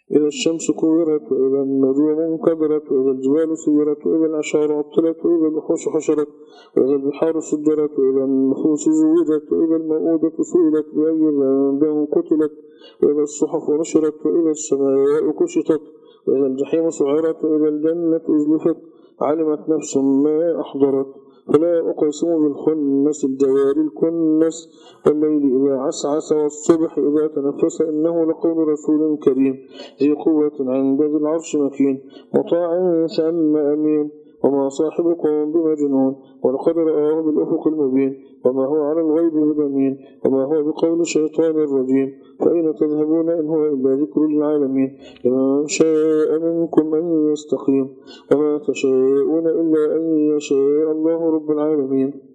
إذا الشمس كورت وإذا النجوم انكدرت وإذا الجبال سيرت وإذا العشار عطلت وإذا الوحوش حشرت وإذا البحار سجرت وإذا النفوس زوجت وإذا الموءودة سئلت بأي ذنب قتلت وإذا الصحف نشرت وإذا السماء كشطت وإذا الجحيم سعرت وإذا الجنة أزلفت علمت نفس ما أحضرت فلا أقسم بالخنس الجوار الكنس والليل إذا عسعس والصبح إذا تنفس إنه لقول رسول كريم ذي قوة عند ذي العرش مكين مطاع ثم أمين وما صاحبكم بمجنون ولقد رآه بالأفق المبين وما هو على الغيب بضنين وما هو بقول شيطان رجيم فأين تذهبون إن هو إلا ذكر للعالمين لمن شاء منكم أن يستقيم وما تشاءون إلا أن يشاء الله رب العالمين.